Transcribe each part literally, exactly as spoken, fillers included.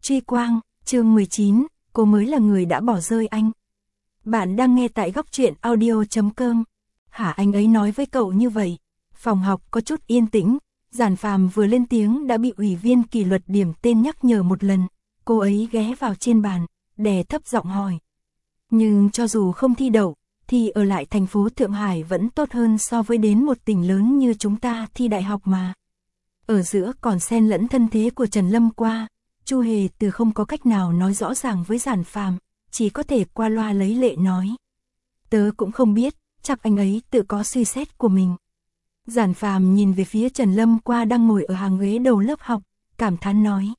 Truy quang, chương mười chín, cô mới là người đã bỏ rơi anh. Bạn đang nghe tại góc truyện audio chấm com. Hả, anh ấy nói với cậu như vậy? Phòng học có chút yên tĩnh, Giản Phàm vừa lên tiếng đã bị ủy viên kỷ luật điểm tên nhắc nhở một lần. Cô ấy ghé vào trên bàn, đè thấp giọng hỏi. Nhưng cho dù không thi đậu, thì ở lại thành phố Thượng Hải vẫn tốt hơn so với đến một tỉnh lớn như chúng ta thi đại học mà. Ở giữa còn xen lẫn thân thế của Trần Lâm qua, Chu Hề Từ không có cách nào nói rõ ràng với Giản Phàm, chỉ có thể qua loa lấy lệ nói. Tớ cũng không biết, chắc anh ấy tự có suy xét của mình. Giản Phàm nhìn về phía Trần Lâm qua đang ngồi ở hàng ghế đầu lớp học, cảm thán nói.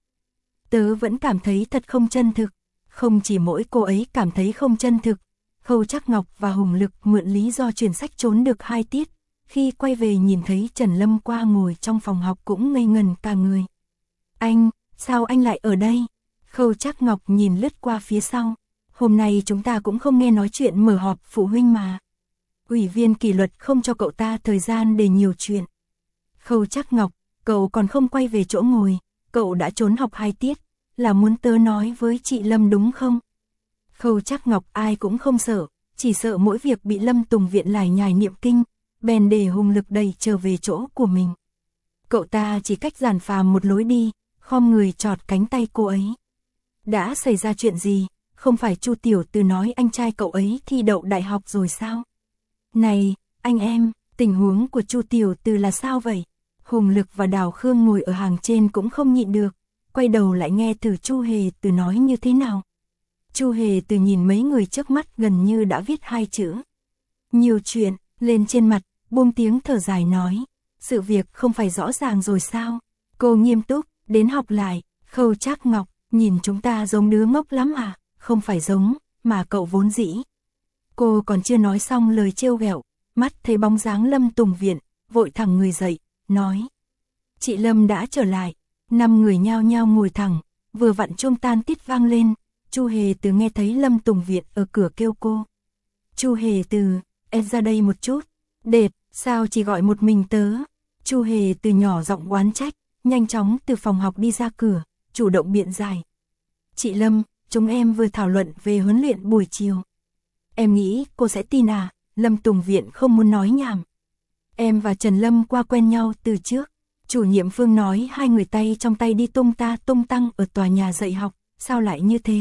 Tớ vẫn cảm thấy thật không chân thực, không chỉ mỗi cô ấy cảm thấy không chân thực, Khâu Trác Ngọc và Hùng Lực mượn lý do chuyển sách trốn được hai tiết, khi quay về nhìn thấy Trần Lâm qua ngồi trong phòng học cũng ngây ngần cả người. Anh, sao anh lại ở đây? Khâu Trác Ngọc nhìn lướt qua phía sau. Hôm nay chúng ta cũng không nghe nói chuyện mở họp phụ huynh mà. Ủy viên kỷ luật không cho cậu ta thời gian để nhiều chuyện. Khâu Trác Ngọc, cậu còn không quay về chỗ ngồi, cậu đã trốn học hai tiết, là muốn tớ nói với chị Lâm đúng không? Khâu Trác Ngọc ai cũng không sợ, chỉ sợ mỗi việc bị Lâm Tùng Viện lải nhải niệm kinh, bèn để Hùng Lực đẩy trở về chỗ của mình. Cậu ta chỉ cách Giản Phàm một lối đi, khom người chọt cánh tay cô ấy. Đã xảy ra chuyện gì? Không phải Chu Tiểu Từ nói anh trai cậu ấy thi đậu đại học rồi sao? Này, anh em, tình huống của Chu Tiểu Từ là sao vậy? Hùng Lực và Đào Khương ngồi ở hàng trên cũng không nhịn được, quay đầu lại nghe từ Chu Hề Từ nói như thế nào. Chu Hề Từ nhìn mấy người trước mắt gần như đã viết hai chữ. Nhiều chuyện, lên trên mặt, buông tiếng thở dài nói. Sự việc không phải rõ ràng rồi sao? Cô nghiêm túc, đến học lại. Khâu Trác Ngọc, nhìn chúng ta giống đứa ngốc lắm à? Không phải giống, mà cậu vốn dĩ. Cô còn chưa nói xong lời trêu ghẹo, mắt thấy bóng dáng Lâm Tùng Viện, vội thẳng người dậy, nói. Chị Lâm đã trở lại. Năm người nhao nhao ngồi thẳng, vừa vặn chuông tan tít vang lên. Chu Hề Từ nghe thấy Lâm Tùng Viện ở cửa kêu cô. Chu Hề Từ, em ra đây một chút. Đệt, sao chỉ gọi một mình tớ? Chu Hề Từ nhỏ giọng oán trách, nhanh chóng từ phòng học đi ra cửa, chủ động biện giải. Chị Lâm, chúng em vừa thảo luận về huấn luyện buổi chiều. Em nghĩ cô sẽ tin à? Lâm Tùng Viện không muốn nói nhảm. Em và Trần Lâm qua quen nhau từ trước. Chủ nhiệm Phương nói hai người tay trong tay đi tung ta tung tăng ở tòa nhà dạy học, sao lại như thế?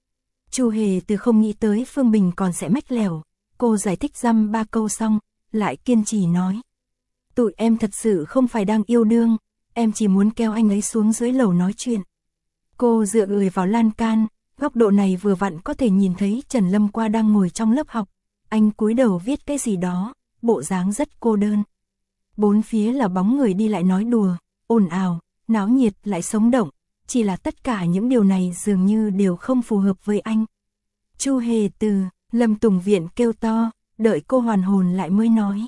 Chu Hề Từ không nghĩ tới Phương Bình còn sẽ mách lẻo. Cô giải thích dăm ba câu xong, lại kiên trì nói. Tụi em thật sự không phải đang yêu đương, em chỉ muốn kéo anh ấy xuống dưới lầu nói chuyện. Cô dựa người vào lan can, góc độ này vừa vặn có thể nhìn thấy Trần Lâm qua đang ngồi trong lớp học. Anh cúi đầu viết cái gì đó, bộ dáng rất cô đơn. Bốn phía là bóng người đi lại nói đùa, ồn ào, náo nhiệt lại sống động. Chỉ là tất cả những điều này dường như đều không phù hợp với anh. Chu Hề Từ, Lâm Tùng Viện kêu to, đợi cô hoàn hồn lại mới nói.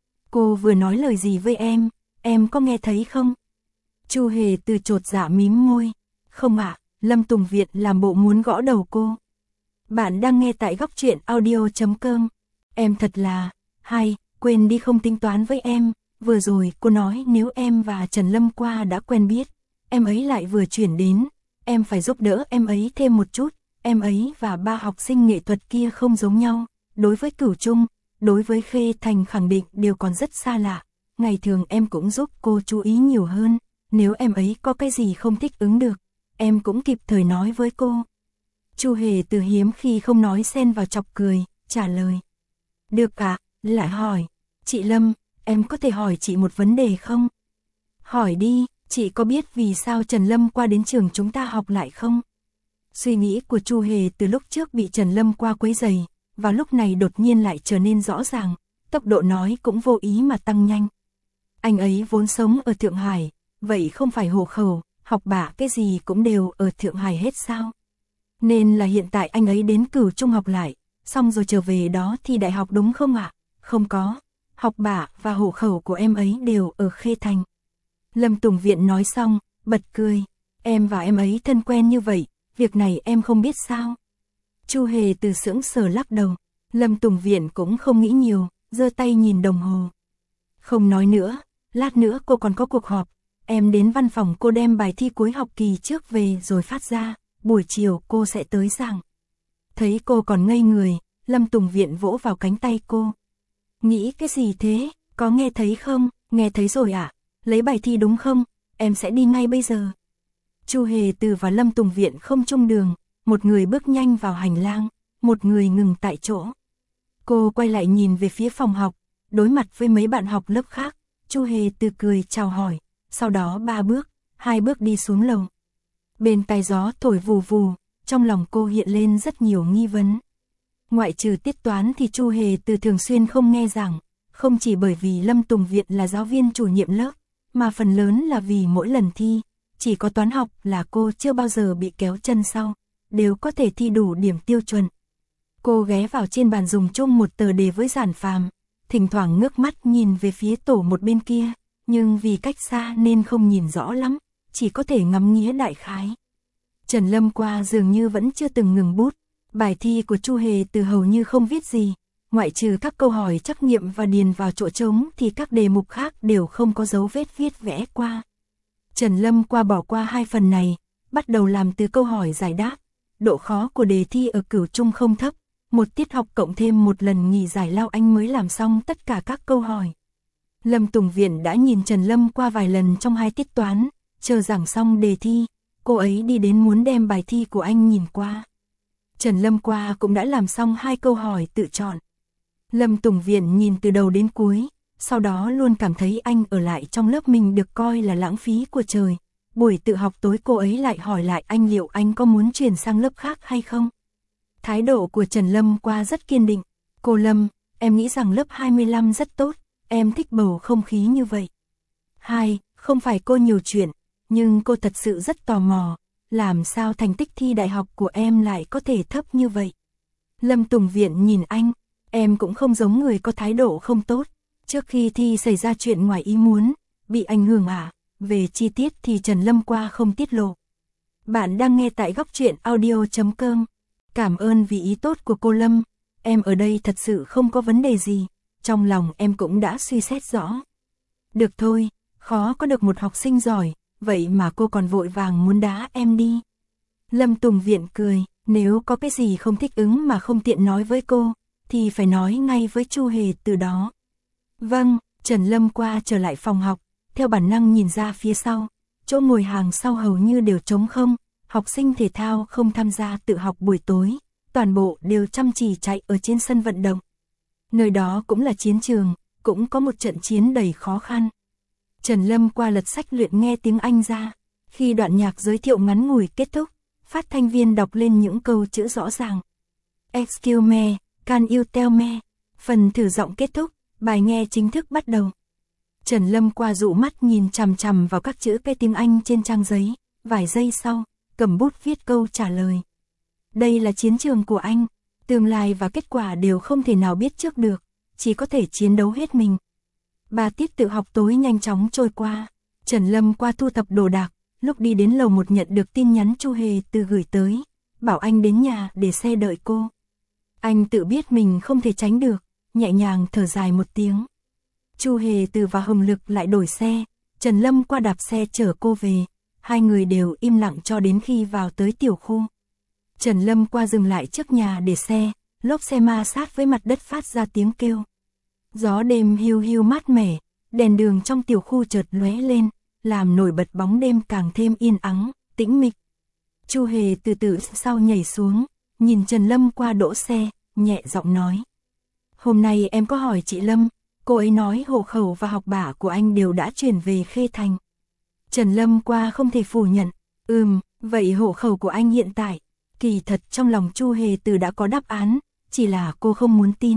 Cô vừa nói lời gì với em, em có nghe thấy không? Chu Hề Từ chột dạ mím môi. Không ạ, Lâm Tùng Viện làm bộ muốn gõ đầu cô. Bạn đang nghe tại góc truyện audio chấm com. Em thật là, hay, quên đi không tính toán với em. Vừa rồi cô nói nếu em và Trần Lâm qua đã quen biết, em ấy lại vừa chuyển đến, em phải giúp đỡ em ấy thêm một chút. Em ấy và ba học sinh nghệ thuật kia không giống nhau, đối với Cửu Trung, đối với Khê Thành khẳng định đều còn rất xa lạ. Ngày thường em cũng giúp cô chú ý nhiều hơn, nếu em ấy có cái gì không thích ứng được, em cũng kịp thời nói với cô. Chu Hề Từ hiếm khi không nói xen vào chọc cười, trả lời. Được ạ, lại hỏi, chị Lâm, em có thể hỏi chị một vấn đề không? Hỏi đi, chị có biết vì sao Trần Lâm qua đến trường chúng ta học lại không? Suy nghĩ của Chu Hề từ lúc trước bị Trần Lâm qua quấy rầy, và lúc này đột nhiên lại trở nên rõ ràng, tốc độ nói cũng vô ý mà tăng nhanh. Anh ấy vốn sống ở Thượng Hải, vậy không phải hộ khẩu, học bạ cái gì cũng đều ở Thượng Hải hết sao? Nên là hiện tại anh ấy đến Cửu Trung học lại, xong rồi trở về đó thi đại học đúng không ạ? Không có, học bạ và hộ khẩu của em ấy đều ở Khê Thành. Lâm Tùng Viện nói xong, bật cười, em và em ấy thân quen như vậy, việc này em không biết sao? Chu Hề Từ sững sờ lắc đầu. Lâm Tùng Viện cũng không nghĩ nhiều, giơ tay nhìn đồng hồ. Không nói nữa, lát nữa cô còn có cuộc họp, em đến văn phòng cô đem bài thi cuối học kỳ trước về rồi phát ra, buổi chiều cô sẽ tới giảng. Thấy cô còn ngây người, Lâm Tùng Viện vỗ vào cánh tay cô. Nghĩ cái gì thế, có nghe thấy không? Nghe thấy rồi ạ, à? Lấy bài thi đúng không? Em sẽ đi ngay bây giờ. Chu Hề Từ và Lâm Tùng Viện không chung đường, một người bước nhanh vào hành lang, một người ngừng tại chỗ. Cô quay lại nhìn về phía phòng học, đối mặt với mấy bạn học lớp khác, Chu Hề Từ cười chào hỏi, sau đó ba bước, hai bước đi xuống lầu. Bên tai gió thổi vù vù, trong lòng cô hiện lên rất nhiều nghi vấn. Ngoại trừ tiết toán thì Chu Hề Từ thường xuyên không nghe giảng, không chỉ bởi vì Lâm Tùng Viện là giáo viên chủ nhiệm lớp, mà phần lớn là vì mỗi lần thi, chỉ có toán học là cô chưa bao giờ bị kéo chân sau, đều có thể thi đủ điểm tiêu chuẩn. Cô ghé vào trên bàn dùng chung một tờ đề với Giản Phàm, thỉnh thoảng ngước mắt nhìn về phía tổ một bên kia, nhưng vì cách xa nên không nhìn rõ lắm, chỉ có thể ngắm nghía đại khái. Trần Lâm qua dường như vẫn chưa từng ngừng bút, bài thi của Chu Hề Từ hầu như không viết gì, ngoại trừ các câu hỏi trắc nghiệm và điền vào chỗ trống thì các đề mục khác đều không có dấu vết viết vẽ qua. Trần Lâm qua bỏ qua hai phần này, bắt đầu làm từ câu hỏi giải đáp. Độ khó của đề thi ở cửu trung không thấp, một tiết học cộng thêm một lần nghỉ giải lao anh mới làm xong tất cả các câu hỏi. Lâm Tùng Viện đã nhìn Trần Lâm qua vài lần trong hai tiết toán, chờ giảng xong đề thi, cô ấy đi đến muốn đem bài thi của anh nhìn qua. Trần Lâm qua cũng đã làm xong hai câu hỏi tự chọn. Lâm Tùng Viện nhìn từ đầu đến cuối, sau đó luôn cảm thấy anh ở lại trong lớp mình được coi là lãng phí của trời. Buổi tự học tối cô ấy lại hỏi lại anh liệu anh có muốn chuyển sang lớp khác hay không. Thái độ của Trần Lâm qua rất kiên định. Cô Lâm, em nghĩ rằng lớp hai mươi lăm rất tốt, em thích bầu không khí như vậy. Hai, không phải cô nhiều chuyện, nhưng cô thật sự rất tò mò, làm sao thành tích thi đại học của em lại có thể thấp như vậy. Lâm Tùng Viện nhìn anh, em cũng không giống người có thái độ không tốt, trước khi thi xảy ra chuyện ngoài ý muốn, bị ảnh hưởng à, về chi tiết thì Trần Lâm qua không tiết lộ. Bạn đang nghe tại góc truyện audio chấm com. Cảm ơn vì ý tốt của cô Lâm, em ở đây thật sự không có vấn đề gì, trong lòng em cũng đã suy xét rõ. Được thôi, khó có được một học sinh giỏi, vậy mà cô còn vội vàng muốn đá em đi. Lâm Tùng Viện cười, nếu có cái gì không thích ứng mà không tiện nói với cô, thì phải nói ngay với Chu Hề Từ đó. Vâng, Trần Lâm qua trở lại phòng học, theo bản năng nhìn ra phía sau, chỗ ngồi hàng sau hầu như đều trống không, học sinh thể thao không tham gia tự học buổi tối, toàn bộ đều chăm chỉ chạy ở trên sân vận động. Nơi đó cũng là chiến trường, cũng có một trận chiến đầy khó khăn. Trần Lâm qua lật sách luyện nghe tiếng Anh ra, khi đoạn nhạc giới thiệu ngắn ngủi kết thúc, phát thanh viên đọc lên những câu chữ rõ ràng. Excuse me, can you tell me? Phần thử giọng kết thúc, bài nghe chính thức bắt đầu. Trần Lâm qua dụ mắt nhìn chằm chằm vào các chữ cái tiếng Anh trên trang giấy, vài giây sau, cầm bút viết câu trả lời. Đây là chiến trường của anh, tương lai và kết quả đều không thể nào biết trước được, chỉ có thể chiến đấu hết mình. Ba tiết tự học tối nhanh chóng trôi qua, Trần Lâm qua thu thập đồ đạc, lúc đi đến lầu một nhận được tin nhắn Chu Hề Từ gửi tới, bảo anh đến nhà để xe đợi cô. Anh tự biết mình không thể tránh được, nhẹ nhàng thở dài một tiếng. Chu Hề Từ và Hồng Lực lại đổi xe, Trần Lâm qua đạp xe chở cô về, hai người đều im lặng cho đến khi vào tới tiểu khu. Trần Lâm qua dừng lại trước nhà để xe, lốp xe ma sát với mặt đất phát ra tiếng kêu. Gió đêm hiu hiu mát mẻ, đèn đường trong tiểu khu chợt lóe lên, làm nổi bật bóng đêm càng thêm yên ắng, tĩnh mịch. Chu Hề từ từ sau nhảy xuống, nhìn Trần Lâm qua đỗ xe, nhẹ giọng nói. Hôm nay em có hỏi chị Lâm, cô ấy nói hộ khẩu và học bạ của anh đều đã chuyển về Khê Thành. Trần Lâm qua không thể phủ nhận, ừm, vậy hộ khẩu của anh hiện tại, kỳ thật trong lòng Chu Hề Từ đã có đáp án, chỉ là cô không muốn tin.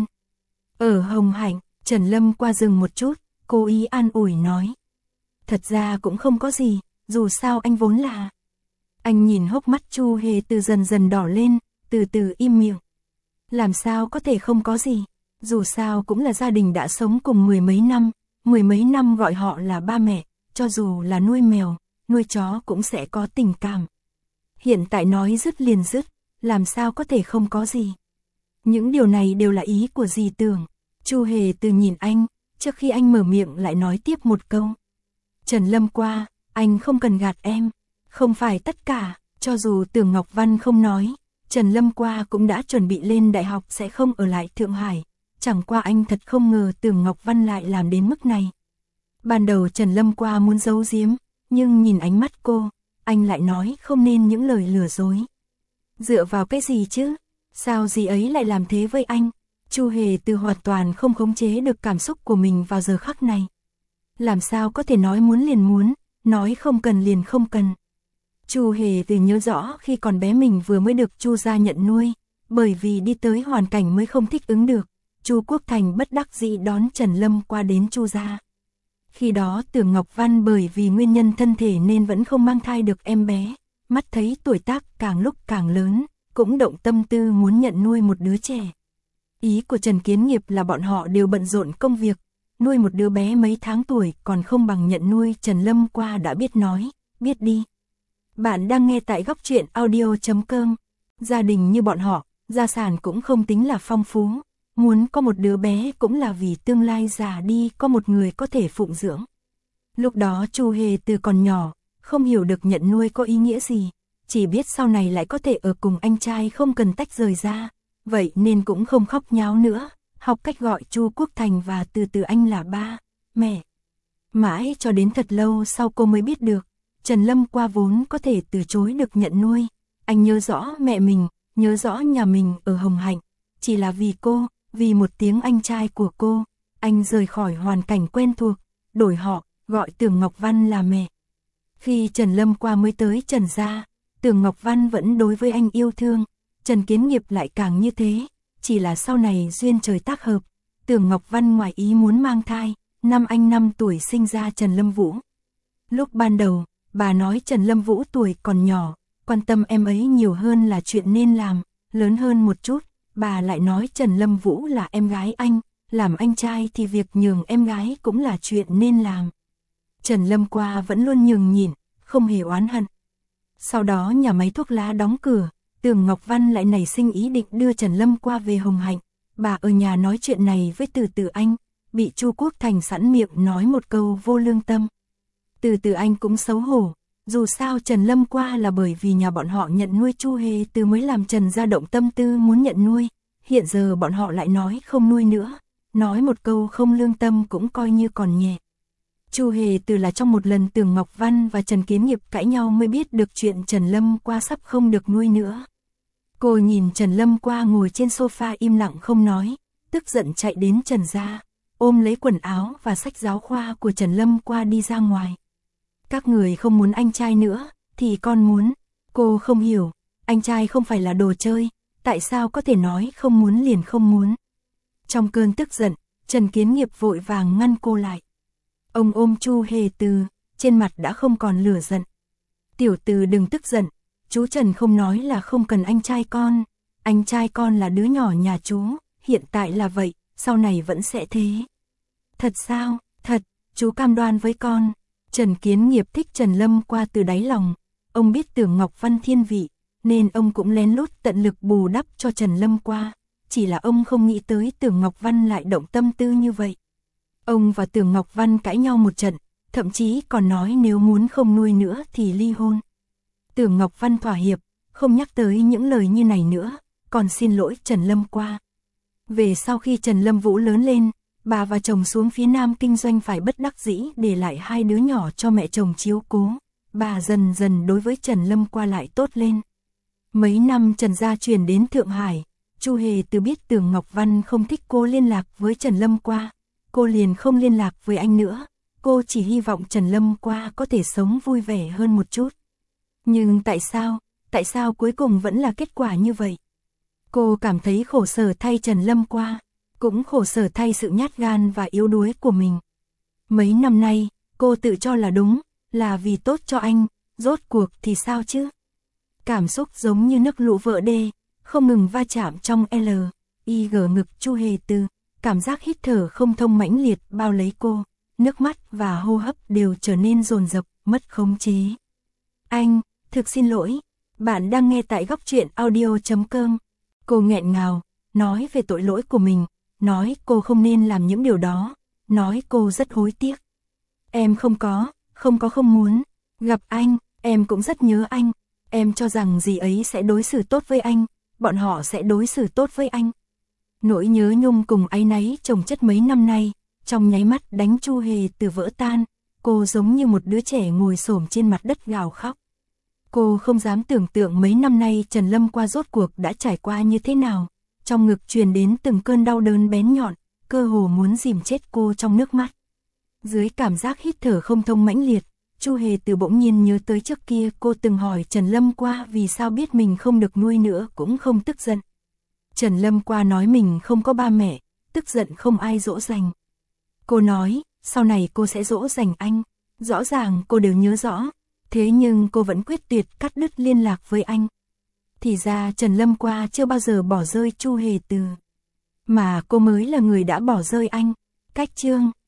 Ở Hồng Hạnh, Trần Lâm qua dừng một chút, cố ý an ủi nói. Thật ra cũng không có gì, dù sao anh vốn là... Anh nhìn hốc mắt Chu Hề Từ dần dần đỏ lên, từ từ im miệng. Làm sao có thể không có gì, dù sao cũng là gia đình đã sống cùng mười mấy năm, mười mấy năm gọi họ là ba mẹ, cho dù là nuôi mèo, nuôi chó cũng sẽ có tình cảm. Hiện tại nói dứt liền dứt, làm sao có thể không có gì. Những điều này đều là ý của dì Tưởng. Chu Hề Từ nhìn anh, trước khi anh mở miệng lại nói tiếp một câu. Trần Lâm qua, anh không cần gạt em, không phải tất cả, Cho dù Tưởng Ngọc Văn không nói, Trần Lâm Qua cũng đã chuẩn bị lên đại học sẽ không ở lại Thượng Hải. Chẳng qua anh thật không ngờ Tưởng Ngọc Văn lại làm đến mức này. Ban đầu Trần Lâm Qua muốn giấu giếm, nhưng nhìn ánh mắt cô, anh lại nói không nên những lời lừa dối. Dựa vào cái gì chứ? Sao dì ấy lại làm thế với anh? Chu Hề Từ hoàn toàn không khống chế được cảm xúc của mình vào giờ khắc này. Làm sao có thể nói muốn liền muốn, nói không cần liền không cần. Chu Hề Từ nhớ rõ khi còn bé mình vừa mới được Chu gia nhận nuôi, bởi vì đi tới hoàn cảnh mới không thích ứng được, Chu Quốc Thành bất đắc dĩ đón Trần Lâm Qua đến Chu gia. Khi đó Tưởng Ngọc Văn bởi vì nguyên nhân thân thể nên vẫn không mang thai được em bé, mắt thấy tuổi tác càng lúc càng lớn, cũng động tâm tư muốn nhận nuôi một đứa trẻ. Ý của Trần Kiến Nghiệp là bọn họ đều bận rộn công việc, nuôi một đứa bé mấy tháng tuổi còn không bằng nhận nuôi. Trần Lâm Qua đã biết nói, biết đi. Bạn đang nghe tại góc truyện audio chấm com. Gia đình như bọn họ, gia sản cũng không tính là phong phú, muốn có một đứa bé cũng là vì tương lai già đi có một người có thể phụng dưỡng. Lúc đó Chu Hề Từ còn nhỏ, không hiểu được nhận nuôi có ý nghĩa gì, chỉ biết sau này lại có thể ở cùng anh trai không cần tách rời ra, vậy nên cũng không khóc nháo nữa, học cách gọi Chu Quốc Thành và từ từ anh là ba, mẹ. Mãi cho đến thật lâu sau cô mới biết được, Trần Lâm Qua vốn có thể từ chối được nhận nuôi, anh nhớ rõ mẹ mình, nhớ rõ nhà mình ở Hồng Hạnh, chỉ là vì cô, vì một tiếng anh trai của cô, anh rời khỏi hoàn cảnh quen thuộc, đổi họ, gọi Tưởng Ngọc Văn là mẹ. Khi Trần Lâm Qua mới tới Trần gia, Tưởng Ngọc Văn vẫn đối với anh yêu thương, Trần Kiến Nghiệp lại càng như thế, chỉ là sau này duyên trời tác hợp, Tưởng Ngọc Văn ngoài ý muốn mang thai, năm anh năm tuổi sinh ra Trần Lâm Vũ. Lúc ban đầu, bà nói Trần Lâm Vũ tuổi còn nhỏ, quan tâm em ấy nhiều hơn là chuyện nên làm, lớn hơn một chút, bà lại nói Trần Lâm Vũ là em gái anh, làm anh trai thì việc nhường em gái cũng là chuyện nên làm. Trần Lâm Qua vẫn luôn nhường nhịn, không hề oán hận. Sau đó nhà máy thuốc lá đóng cửa, Tưởng Ngọc Văn lại nảy sinh ý định đưa Trần Lâm Qua về Hồng Hạnh. Bà ở nhà nói chuyện này với Từ Từ Anh, bị Chu Quốc Thành sẵn miệng nói một câu vô lương tâm. Từ Từ Anh cũng xấu hổ, dù sao Trần Lâm Qua là bởi vì nhà bọn họ nhận nuôi Chu Hề Từ mới làm Trần gia động tâm tư muốn nhận nuôi, hiện giờ bọn họ lại nói không nuôi nữa, nói một câu không lương tâm cũng coi như còn nhẹ. Chu Hề Từ là trong một lần Tưởng Ngọc Văn và Trần Kiến Nghiệp cãi nhau mới biết được chuyện Trần Lâm Qua sắp không được nuôi nữa. Cô nhìn Trần Lâm Qua ngồi trên sofa im lặng không nói, tức giận chạy đến Trần gia, ôm lấy quần áo và sách giáo khoa của Trần Lâm Qua đi ra ngoài. Các người không muốn anh trai nữa, thì con muốn. Cô không hiểu, anh trai không phải là đồ chơi, tại sao có thể nói không muốn liền không muốn. Trong cơn tức giận, Trần Kiến Nghiệp vội vàng ngăn cô lại. Ông ôm Chu Hề Từ, trên mặt đã không còn lửa giận. Tiểu Từ đừng tức giận, chú Trần không nói là không cần anh trai con, anh trai con là đứa nhỏ nhà chú, hiện tại là vậy, sau này vẫn sẽ thế. Thật sao? Thật, chú cam đoan với con. Trần Kiến Nghiệp thích Trần Lâm Qua từ đáy lòng, ông biết Tưởng Ngọc Văn thiên vị, nên ông cũng lén lút tận lực bù đắp cho Trần Lâm Qua, chỉ là ông không nghĩ tới Tưởng Ngọc Văn lại động tâm tư như vậy. Ông và Tưởng Ngọc Văn cãi nhau một trận, thậm chí còn nói nếu muốn không nuôi nữa thì ly hôn. Tưởng Ngọc Văn thỏa hiệp, không nhắc tới những lời như này nữa, còn xin lỗi Trần Lâm Qua. Về sau khi Trần Lâm Vũ lớn lên, bà và chồng xuống phía Nam kinh doanh phải bất đắc dĩ để lại hai đứa nhỏ cho mẹ chồng chiếu cố, bà dần dần đối với Trần Lâm Qua lại tốt lên. Mấy năm Trần gia chuyển đến Thượng Hải, Chu Hề Từ biết Tưởng Ngọc Văn không thích cô liên lạc với Trần Lâm Qua, cô liền không liên lạc với anh nữa, cô chỉ hy vọng Trần Lâm Qua có thể sống vui vẻ hơn một chút. Nhưng tại sao, tại sao cuối cùng vẫn là kết quả như vậy? Cô cảm thấy khổ sở thay Trần Lâm Qua, cũng khổ sở thay sự nhát gan và yếu đuối của mình. Mấy năm nay, cô tự cho là đúng, là vì tốt cho anh, rốt cuộc thì sao chứ? Cảm xúc giống như nước lũ vỡ đê, không ngừng va chạm trong L, I G ngực Chu Hề Từ, cảm giác hít thở không thông mãnh liệt bao lấy cô, nước mắt và hô hấp đều trở nên dồn dập, mất khống chế. Anh, thực xin lỗi, bạn đang nghe tại góc truyện audio chấm com. Cô nghẹn ngào, nói về tội lỗi của mình, nói cô không nên làm những điều đó, nói cô rất hối tiếc. Em không có, không có không muốn, gặp anh, em cũng rất nhớ anh, Em cho rằng dì ấy sẽ đối xử tốt với anh, bọn họ sẽ đối xử tốt với anh. Nỗi nhớ nhung cùng áy náy chồng chất mấy năm nay, trong nháy mắt đánh Chu Hề Từ vỡ tan, cô giống như một đứa trẻ ngồi xổm trên mặt đất gào khóc. Cô không dám tưởng tượng mấy năm nay Trần Lâm qua rốt cuộc đã trải qua như thế nào, trong ngực truyền đến từng cơn đau đớn bén nhọn, cơ hồ muốn dìm chết cô trong nước mắt. Dưới cảm giác hít thở không thông mãnh liệt, Chu Hề Từ bỗng nhiên nhớ tới trước kia cô từng hỏi Trần Lâm qua vì sao biết mình không được nuôi nữa cũng không tức giận. Trần Lâm qua nói mình không có ba mẹ, tức giận không ai dỗ dành. Cô nói, sau này cô sẽ dỗ dành anh, rõ ràng cô đều nhớ rõ, thế nhưng cô vẫn quyết tuyệt cắt đứt liên lạc với anh. Thì ra Trần Lâm qua chưa bao giờ bỏ rơi Chu Hề Từ, mà cô mới là người đã bỏ rơi anh. Cách chương